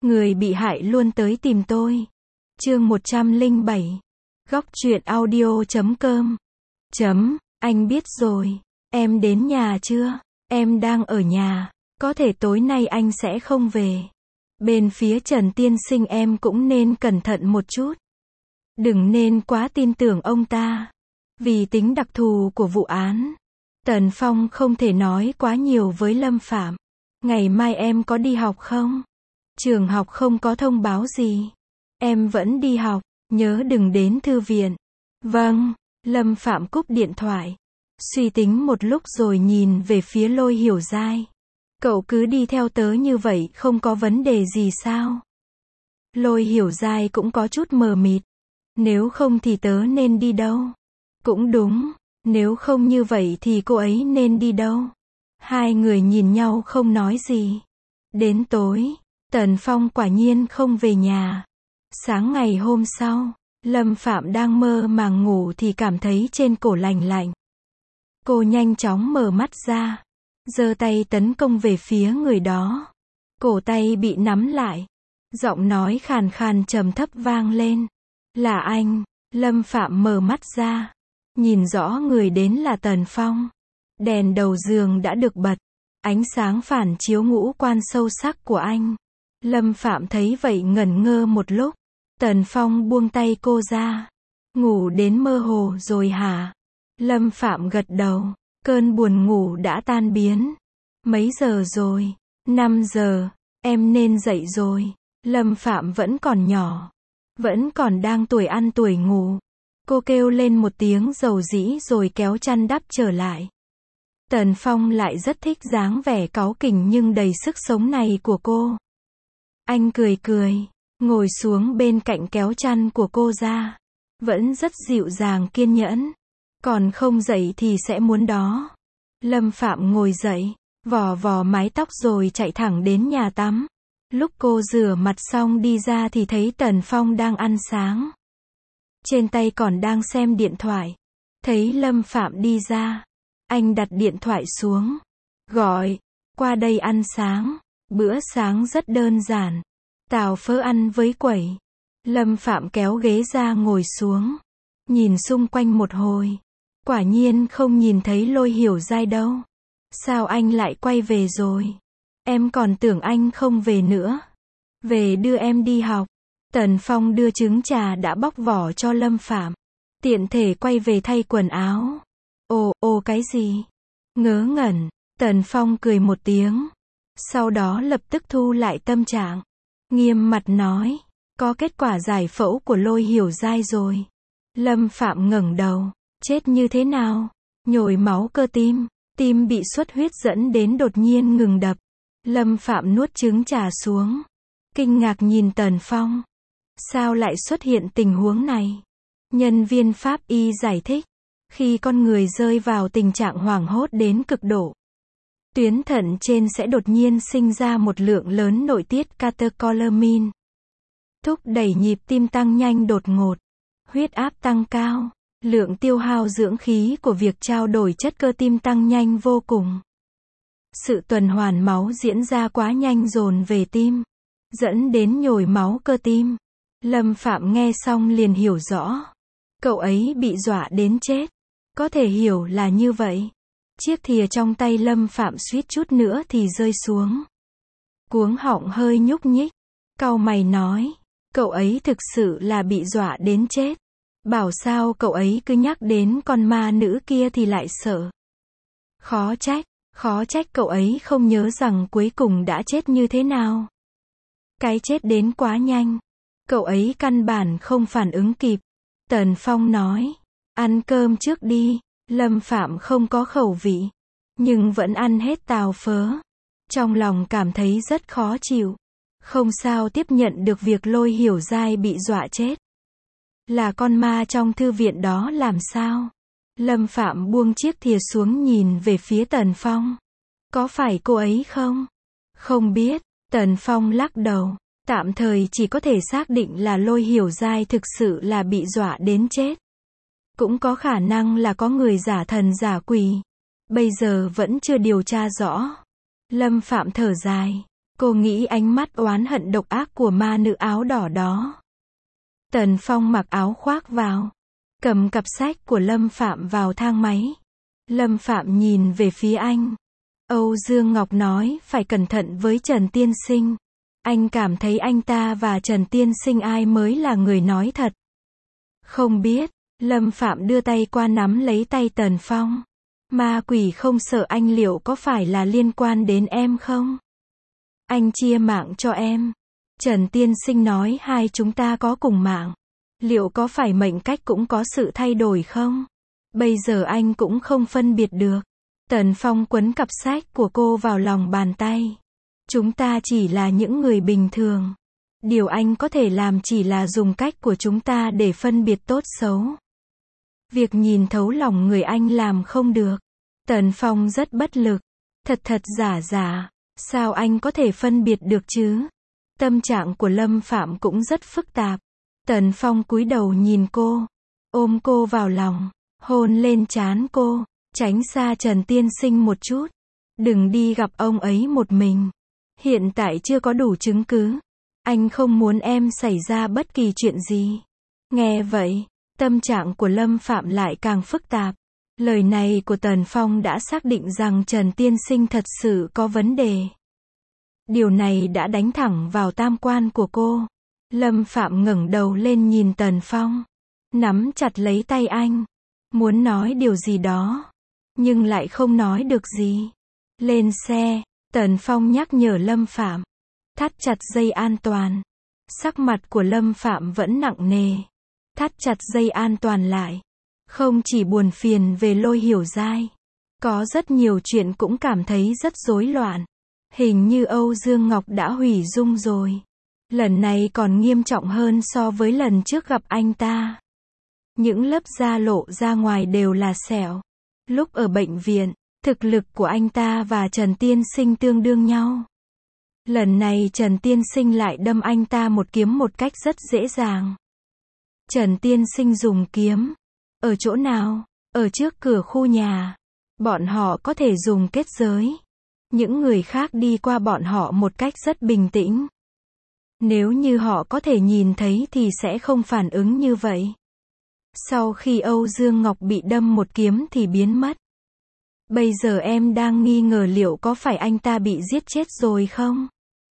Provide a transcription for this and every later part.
Người bị hại luôn tới tìm tôi. Chương 107. Góc truyện audio.com. Anh biết rồi. Em đến nhà chưa? Em đang ở nhà. Có thể tối nay anh sẽ không về. Bên phía Trần tiên sinh em cũng nên cẩn thận một chút. Đừng nên quá tin tưởng ông ta. Vì tính đặc thù của vụ án, Tần Phong không thể nói quá nhiều với Lâm Phạm. Ngày mai em có đi học không? Trường học không có thông báo gì. Em vẫn đi học, nhớ đừng đến thư viện. Vâng, Lâm Phạm cúp điện thoại. Suy tính một lúc rồi nhìn về phía Lôi Hiểu Giai. Cậu cứ đi theo tớ như vậy không có vấn đề gì sao? Lôi Hiểu Giai cũng có chút mờ mịt. Nếu không thì tớ nên đi đâu? Cũng đúng, nếu không như vậy thì cô ấy nên đi đâu? Hai người nhìn nhau không nói gì. Đến tối, Tần Phong quả nhiên không về nhà. Sáng ngày hôm sau, Lâm Phạm đang mơ màng ngủ thì cảm thấy trên cổ lạnh lạnh. Cô nhanh chóng mở mắt ra, giơ tay tấn công về phía người đó. Cổ tay bị nắm lại. Giọng nói khàn khàn trầm thấp vang lên. Là anh. Lâm Phạm mở mắt ra, nhìn rõ người đến là Tần Phong. Đèn đầu giường đã được bật, ánh sáng phản chiếu ngũ quan sâu sắc của anh. Lâm Phạm thấy vậy ngẩn ngơ một lúc. Tần Phong buông tay cô ra. Ngủ đến mơ hồ rồi hả? Lâm Phạm gật đầu. Cơn buồn ngủ đã tan biến. Mấy giờ rồi? 5 giờ. Em nên dậy rồi. Lâm Phạm vẫn còn nhỏ, vẫn còn đang tuổi ăn tuổi ngủ. Cô kêu lên một tiếng dầu dĩ rồi kéo chăn đắp trở lại. Tần Phong lại rất thích dáng vẻ cáu kỉnh nhưng đầy sức sống này của cô. Anh cười cười, ngồi xuống bên cạnh kéo chăn của cô ra. Vẫn rất dịu dàng kiên nhẫn. Còn không dậy thì sẽ muốn đó. Lâm Phạm ngồi dậy, vò vò mái tóc rồi chạy thẳng đến nhà tắm. Lúc cô rửa mặt xong đi ra thì thấy Tần Phong đang ăn sáng. Trên tay còn đang xem điện thoại. Thấy Lâm Phạm đi ra, anh đặt điện thoại xuống. Gọi, qua đây ăn sáng. Bữa sáng rất đơn giản. Tàu phớ ăn với quẩy. Lâm Phạm kéo ghế ra ngồi xuống. Nhìn xung quanh một hồi. Quả nhiên không nhìn thấy Lôi Hiểu Giai đâu. Sao anh lại quay về rồi? Em còn tưởng anh không về nữa. Về đưa em đi học. Tần Phong đưa trứng trà đã bóc vỏ cho Lâm Phạm. Tiện thể quay về thay quần áo. Ồ cái gì? Ngớ ngẩn. Tần Phong cười một tiếng. Sau đó lập tức thu lại tâm trạng. Nghiêm mặt nói. Có kết quả giải phẫu của Lôi Hiểu Giai rồi. Lâm Phạm ngẩng đầu. Chết như thế nào? Nhồi máu cơ tim. Tim bị xuất huyết dẫn đến đột nhiên ngừng đập. Lâm Phạm nuốt trứng trà xuống. Kinh ngạc nhìn Tần Phong. Sao lại xuất hiện tình huống này? Nhân viên pháp y giải thích. Khi con người rơi vào tình trạng hoảng hốt đến cực độ, tuyến thận trên sẽ đột nhiên sinh ra một lượng lớn nội tiết catecholamine. Thúc đẩy nhịp tim tăng nhanh đột ngột. Huyết áp tăng cao. Lượng tiêu hao dưỡng khí của việc trao đổi chất cơ tim tăng nhanh vô cùng. Sự tuần hoàn máu diễn ra quá nhanh dồn về tim, dẫn đến nhồi máu cơ tim. Lâm Phạm nghe xong liền hiểu rõ. Cậu ấy bị dọa đến chết. Có thể hiểu là như vậy. Chiếc thìa trong tay Lâm Phạm suýt chút nữa thì rơi xuống. Cuống họng hơi nhúc nhích. Cau mày nói. Cậu ấy thực sự là bị dọa đến chết. Bảo sao cậu ấy cứ nhắc đến con ma nữ kia thì lại sợ. Khó trách cậu ấy không nhớ rằng cuối cùng đã chết như thế nào. Cái chết đến quá nhanh. Cậu ấy căn bản không phản ứng kịp. Tần Phong nói. Ăn cơm trước đi. Lâm Phạm không có khẩu vị, nhưng vẫn ăn hết tàu phớ. Trong lòng cảm thấy rất khó chịu. Không sao tiếp nhận được việc Lôi Hiểu Giai bị dọa chết. Là con ma trong thư viện đó làm sao? Lâm Phạm buông chiếc thìa xuống nhìn về phía Tần Phong. Có phải cô ấy không? Không biết. Tần Phong lắc đầu. Tạm thời chỉ có thể xác định là Lôi Hiểu Giai thực sự là bị dọa đến chết. Cũng có khả năng là có người giả thần giả quỷ. Bây giờ vẫn chưa điều tra rõ. Lâm Phạm thở dài. Cô nghĩ ánh mắt oán hận độc ác của ma nữ áo đỏ đó. Tần Phong mặc áo khoác vào, cầm cặp sách của Lâm Phạm vào thang máy. Lâm Phạm nhìn về phía anh. Âu Dương Ngọc nói phải cẩn thận với Trần Tiên Sinh. Anh cảm thấy anh ta và Trần Tiên Sinh ai mới là người nói thật. Không biết. Lâm Phạm đưa tay qua nắm lấy tay Tần Phong. Ma quỷ không sợ anh liệu có phải là liên quan đến em không? Anh chia mạng cho em. Trần Tiên Sinh nói hai chúng ta có cùng mạng. Liệu có phải mệnh cách cũng có sự thay đổi không? Bây giờ anh cũng không phân biệt được. Tần Phong quấn cặp sách của cô vào lòng bàn tay. Chúng ta chỉ là những người bình thường. Điều anh có thể làm chỉ là dùng cách của chúng ta để phân biệt tốt xấu. Việc nhìn thấu lòng người anh làm không được. Tần Phong rất bất lực. Thật giả, sao anh có thể phân biệt được chứ? Tâm trạng của Lâm Phạm cũng rất phức tạp. Tần Phong cúi đầu nhìn cô, ôm cô vào lòng, hôn lên trán cô, tránh xa Trần Tiên Sinh một chút. Đừng đi gặp ông ấy một mình. Hiện tại chưa có đủ chứng cứ. Anh không muốn em xảy ra bất kỳ chuyện gì. Nghe vậy, tâm trạng của Lâm Phạm lại càng phức tạp. Lời này của Tần Phong đã xác định rằng Trần Tiên Sinh thật sự có vấn đề. Điều này đã đánh thẳng vào tam quan của cô. Lâm Phạm ngẩng đầu lên nhìn Tần Phong, nắm chặt lấy tay anh, muốn nói điều gì đó, nhưng lại không nói được gì. Lên xe, Tần Phong nhắc nhở Lâm Phạm, thắt chặt dây an toàn. Sắc mặt của Lâm Phạm vẫn nặng nề. Thắt chặt dây an toàn lại. Không chỉ buồn phiền về Lôi Hiểu Giai, có rất nhiều chuyện cũng cảm thấy rất rối loạn. Hình như Âu Dương Ngọc đã hủy dung rồi. Lần này còn nghiêm trọng hơn so với lần trước gặp anh ta. Những lớp da lộ ra ngoài đều là sẹo. Lúc ở bệnh viện, thực lực của anh ta và Trần Tiên Sinh tương đương nhau. Lần này Trần Tiên Sinh lại đâm anh ta một kiếm một cách rất dễ dàng. Trần Tiên Sinh dùng kiếm. Ở chỗ nào? Ở trước cửa khu nhà. Bọn họ có thể dùng kết giới. Những người khác đi qua bọn họ một cách rất bình tĩnh. Nếu như họ có thể nhìn thấy thì sẽ không phản ứng như vậy. Sau khi Âu Dương Ngọc bị đâm một kiếm thì biến mất. Bây giờ em đang nghi ngờ liệu có phải anh ta bị giết chết rồi không?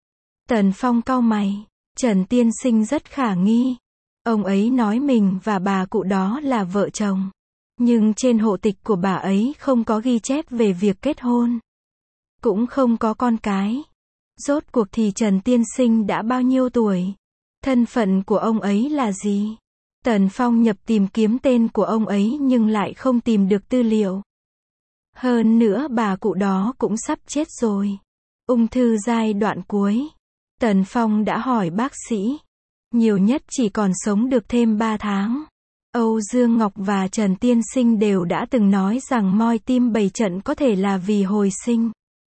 Tần Phong cau mày. Trần Tiên Sinh rất khả nghi. Ông ấy nói mình và bà cụ đó là vợ chồng. Nhưng trên hộ tịch của bà ấy không có ghi chép về việc kết hôn. Cũng không có con cái. Rốt cuộc thì Trần Tiên Sinh đã bao nhiêu tuổi? Thân phận của ông ấy là gì? Tần Phong nhập tìm kiếm tên của ông ấy nhưng lại không tìm được tư liệu. Hơn nữa bà cụ đó cũng sắp chết rồi. Ung thư giai đoạn cuối. Tần Phong đã hỏi bác sĩ. Nhiều nhất chỉ còn sống được thêm 3 tháng. Âu Dương Ngọc và Trần Tiên Sinh đều đã từng nói rằng moi tim 7 trận có thể là vì hồi sinh.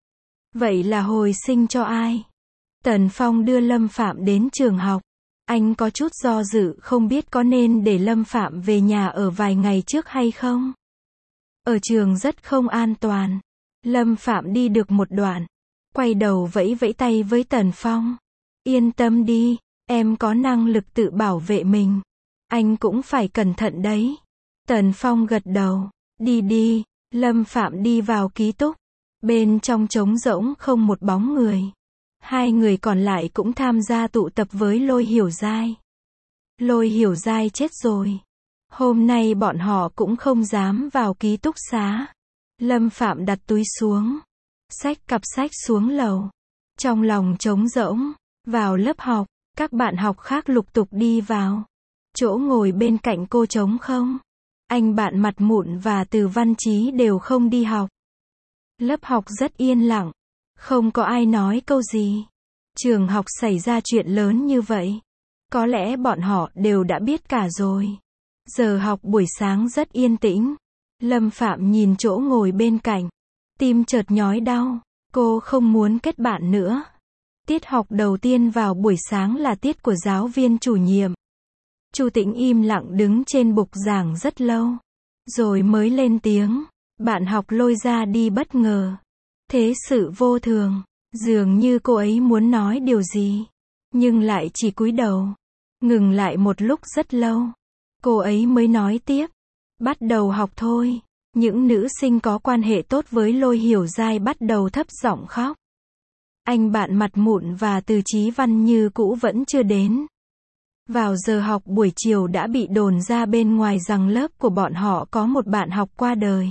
Vậy là hồi sinh cho ai? Tần Phong đưa Lâm Phạm đến trường học. Anh có chút do dự không biết có nên để Lâm Phạm về nhà ở vài ngày trước hay không. Ở trường rất không an toàn. Lâm Phạm đi được một đoạn, quay đầu vẫy vẫy tay với Tần Phong. Yên tâm đi, em có năng lực tự bảo vệ mình. Anh cũng phải cẩn thận đấy. Tần Phong gật đầu. Đi đi. Lâm Phạm đi vào ký túc. Bên trong trống rỗng không một bóng người. Hai người còn lại cũng tham gia tụ tập với Lôi Hiểu Giai. Lôi Hiểu Giai chết rồi. Hôm nay bọn họ cũng không dám vào ký túc xá. Lâm Phạm đặt túi xuống, xách cặp sách xuống lầu. Trong lòng trống rỗng. Vào lớp học, các bạn học khác lục tục đi vào. Chỗ ngồi bên cạnh cô trống không. Anh bạn Mặt Mụn và Từ Văn Chí đều không đi học. Lớp học rất yên lặng. Không có ai nói câu gì. Trường học xảy ra chuyện lớn như vậy. Có lẽ bọn họ đều đã biết cả rồi. Giờ học buổi sáng rất yên tĩnh. Lâm Phạm nhìn chỗ ngồi bên cạnh. Tim chợt nhói đau. Cô không muốn kết bạn nữa. Tiết học đầu tiên vào buổi sáng là tiết của giáo viên chủ nhiệm. Chu Tĩnh im lặng đứng trên bục giảng rất lâu. Rồi mới lên tiếng. Bạn học Lôi ra đi bất ngờ. Thế sự vô thường. Dường như cô ấy muốn nói điều gì, nhưng lại chỉ cúi đầu. Ngừng lại một lúc rất lâu, cô ấy mới nói tiếp. Bắt đầu học thôi. Những nữ sinh có quan hệ tốt với Lôi Hiểu Giai bắt đầu thấp giọng khóc. Anh bạn mặt mụn và Từ Chí Văn như cũ vẫn chưa đến. Vào giờ học buổi chiều đã bị đồn ra bên ngoài rằng lớp của bọn họ có một bạn học qua đời.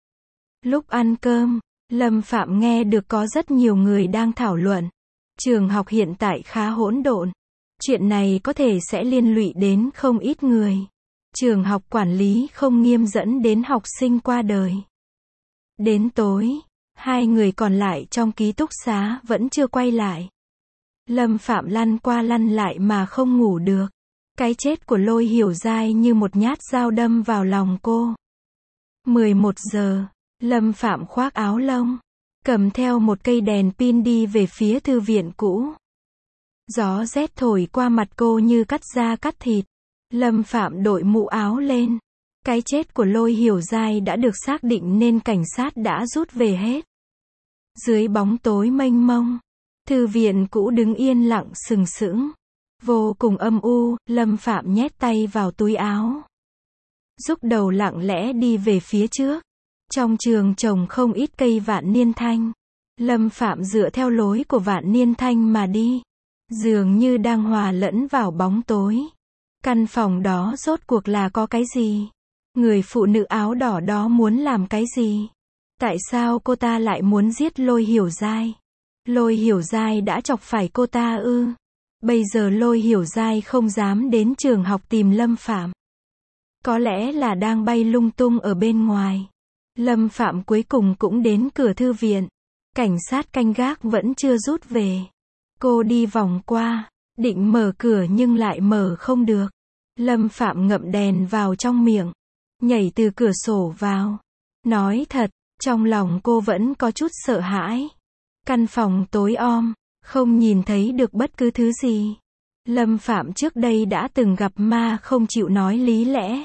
Lúc ăn cơm, Lâm Phạm nghe được có rất nhiều người đang thảo luận. Trường học hiện tại khá hỗn độn. Chuyện này có thể sẽ liên lụy đến không ít người. Trường học quản lý không nghiêm dẫn đến học sinh qua đời. Đến tối, hai người còn lại trong ký túc xá vẫn chưa quay lại. Lâm Phạm lăn qua lăn lại mà không ngủ được. Cái chết của Lôi Hiểu Giai như một nhát dao đâm vào lòng cô. 11 giờ, Lâm Phạm khoác áo lông, cầm theo một cây đèn pin đi về phía thư viện cũ. Gió rét thổi qua mặt cô như cắt da cắt thịt. Lâm Phạm đội mũ áo lên. Cái chết của Lôi Hiểu Giai đã được xác định nên cảnh sát đã rút về hết. Dưới bóng tối mênh mông, thư viện cũ đứng yên lặng sừng sững. Vô cùng âm u, Lâm Phạm nhét tay vào túi áo. Rúc đầu lặng lẽ đi về phía trước. Trong trường trồng không ít cây vạn niên thanh. Lâm Phạm dựa theo lối của vạn niên thanh mà đi. Dường như đang hòa lẫn vào bóng tối. Căn phòng đó rốt cuộc là có cái gì? Người phụ nữ áo đỏ đó muốn làm cái gì? Tại sao cô ta lại muốn giết Lôi Hiểu Giai? Lôi Hiểu Giai đã chọc phải cô ta ư? Bây giờ Lôi Hiểu Giai không dám đến trường học tìm Lâm Phạm. Có lẽ là đang bay lung tung ở bên ngoài. Lâm Phạm cuối cùng cũng đến cửa thư viện. Cảnh sát canh gác vẫn chưa rút về. Cô đi vòng qua, định mở cửa nhưng lại mở không được. Lâm Phạm ngậm đèn vào trong miệng, nhảy từ cửa sổ vào. Nói thật, trong lòng cô vẫn có chút sợ hãi. Căn phòng tối om, không nhìn thấy được bất cứ thứ gì. Lâm Phạm trước đây đã từng gặp ma không chịu nói lý lẽ.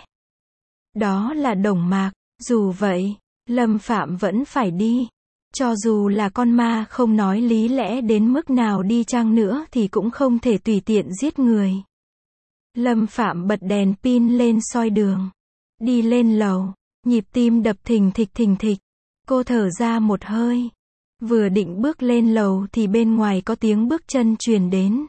Đó là Đồng Mạc. Dù vậy, Lâm Phạm vẫn phải đi. Cho dù là con ma không nói lý lẽ đến mức nào đi chăng nữa thì cũng không thể tùy tiện giết người. Lâm Phạm bật đèn pin lên soi đường. Đi lên lầu, nhịp tim đập thình thịch thình thịch. Cô thở ra một hơi. Vừa định bước lên lầu thì bên ngoài có tiếng bước chân truyền đến.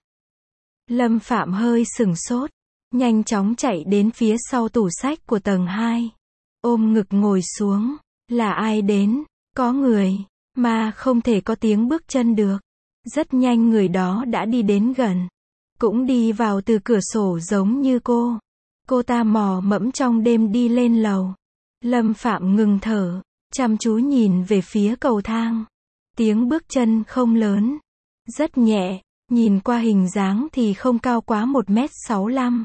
Lâm Phạm hơi sửng sốt, nhanh chóng chạy đến phía sau tủ sách của tầng 2. Ôm ngực ngồi xuống. Là ai đến? Có người, mà không thể có tiếng bước chân được. Rất nhanh người đó đã đi đến gần. Cũng đi vào từ cửa sổ giống như cô. Cô ta mò mẫm trong đêm đi lên lầu. Lâm Phạm ngừng thở, chăm chú nhìn về phía cầu thang. Tiếng bước chân không lớn, rất nhẹ, nhìn qua hình dáng thì không cao quá 1m65.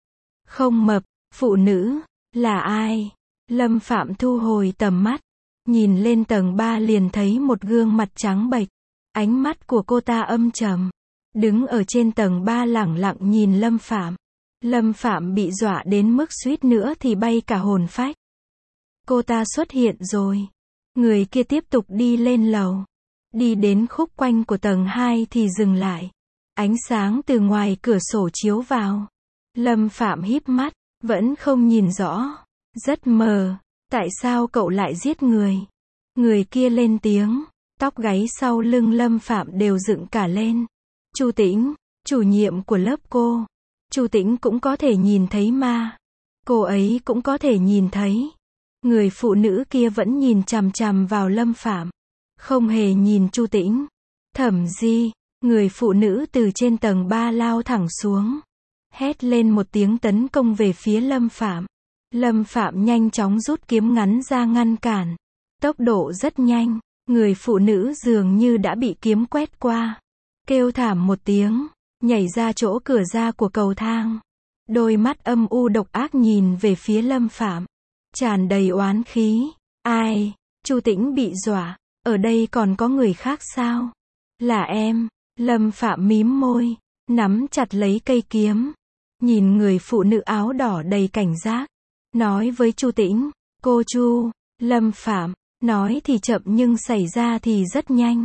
Không mập, phụ nữ, là ai? Lâm Phạm thu hồi tầm mắt, nhìn lên tầng 3 liền thấy một gương mặt trắng bệch. Ánh mắt của cô ta âm trầm, đứng ở trên tầng 3 lẳng lặng nhìn Lâm Phạm. Lâm Phạm bị dọa đến mức suýt nữa thì bay cả hồn phách. Cô ta xuất hiện rồi. Người kia tiếp tục đi lên lầu. Đi đến khúc quanh của tầng 2 thì dừng lại. Ánh sáng từ ngoài cửa sổ chiếu vào. Lâm Phạm híp mắt, vẫn không nhìn rõ. Rất mờ. Tại sao cậu lại giết người? Người kia lên tiếng. Tóc gáy sau lưng Lâm Phạm đều dựng cả lên. Chu Tĩnh, chủ nhiệm của lớp cô. Chu Tĩnh cũng có thể nhìn thấy ma. Cô ấy cũng có thể nhìn thấy. Người phụ nữ kia vẫn nhìn chằm chằm vào Lâm Phạm, không hề nhìn Chu Tĩnh. Thẩm Di, người phụ nữ từ trên tầng 3 lao thẳng xuống, hét lên một tiếng tấn công về phía Lâm Phạm. Lâm Phạm nhanh chóng rút kiếm ngắn ra ngăn cản. Tốc độ rất nhanh, người phụ nữ dường như đã bị kiếm quét qua. Kêu thảm một tiếng, nhảy ra chỗ cửa ra của cầu thang. Đôi mắt âm u độc ác nhìn về phía Lâm Phạm, tràn đầy oán khí. Ai? Chu Tĩnh bị dọa. Ở đây còn có người khác sao? Là em. Lâm Phạm mím môi, nắm chặt lấy cây kiếm. Nhìn người phụ nữ áo đỏ đầy cảnh giác. Nói với Chu Tĩnh. Cô Chu. Lâm Phạm. Nói thì chậm nhưng xảy ra thì rất nhanh.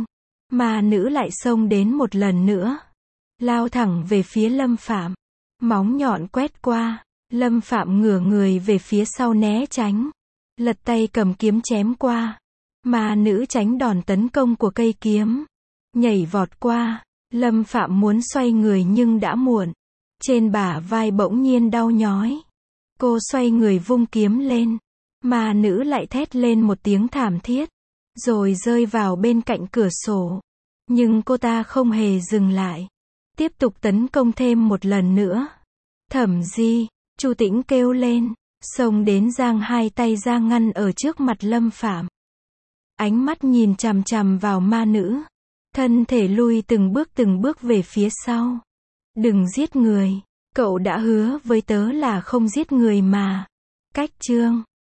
Ma nữ lại xông đến một lần nữa. Lao thẳng về phía Lâm Phạm. Móng nhọn quét qua. Lâm Phạm ngửa người về phía sau né tránh. Lật tay cầm kiếm chém qua. Ma nữ tránh đòn tấn công của cây kiếm. Nhảy vọt qua. Lâm Phạm muốn xoay người nhưng đã muộn. Trên bả vai bỗng nhiên đau nhói. Cô xoay người vung kiếm lên. Ma nữ lại thét lên một tiếng thảm thiết. Rồi rơi vào bên cạnh cửa sổ. Nhưng cô ta không hề dừng lại. Tiếp tục tấn công thêm một lần nữa. Thẩm Di, Chu Tĩnh kêu lên. Xông đến giang hai tay ra ngăn ở trước mặt Lâm Phạm. Ánh mắt nhìn chằm chằm vào ma nữ. Thân thể lui từng bước về phía sau. Đừng giết người. Cậu đã hứa với tớ là không giết người mà. Cách chương